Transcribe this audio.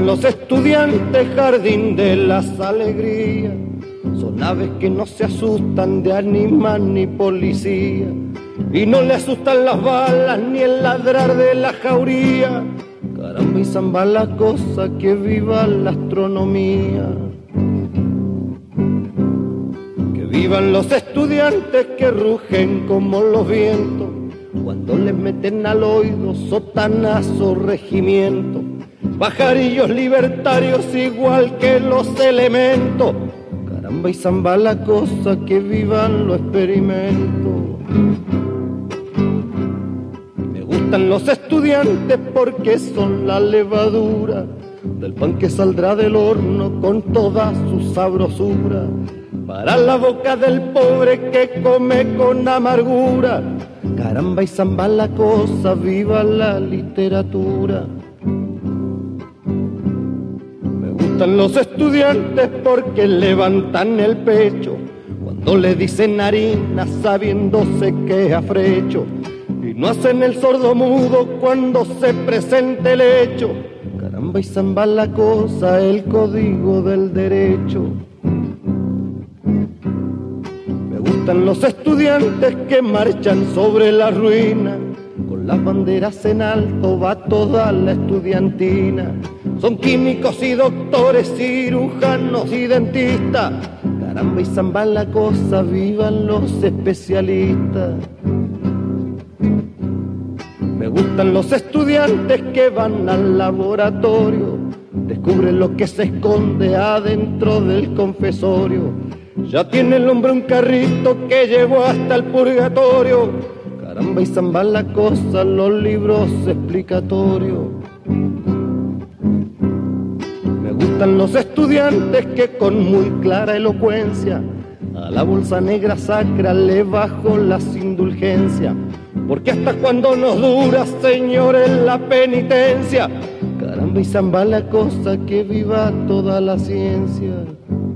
los estudiantes, jardín de las alegrías. Son aves que no se asustan de animal ni policía, y no le asustan las balas ni el ladrar de la jauría. Caramba y zamba la cosa, que viva la astronomía. Que vivan los estudiantes que rugen como los vientos cuando les meten al oído sotanazo regimiento. Pajarillos libertarios igual que los elementos. Caramba y zamba la cosa, que vivan los experimentos. Me gustan los estudiantes porque son la levadura del pan que saldrá del horno con toda su sabrosura, para la boca del pobre que come con amargura. Caramba y zamba la cosa, viva la literatura. Me gustan los estudiantes porque levantan el pecho cuando le dicen harina sabiéndose que es afrecho, y no hacen el sordo mudo cuando se presente el hecho. Caramba y zamba la cosa, el código del derecho. Me gustan los estudiantes que marchan sobre la ruina, con las banderas en alto va toda la estudiantina. Son químicos y doctores, cirujanos y dentistas. Caramba y zamba la cosa, vivan los especialistas. Me gustan los estudiantes que van al laboratorio, descubren lo que se esconde adentro del confesorio. Ya tiene el hombre un carrito que llevó hasta el purgatorio. Caramba y zamba la cosa, los libros explicatorios. Me gustan los estudiantes que con muy clara elocuencia a la bolsa negra sacra le bajo las indulgencias, porque hasta cuando nos dura, señores, la penitencia. Caramba y zamba la cosa, que viva toda la ciencia.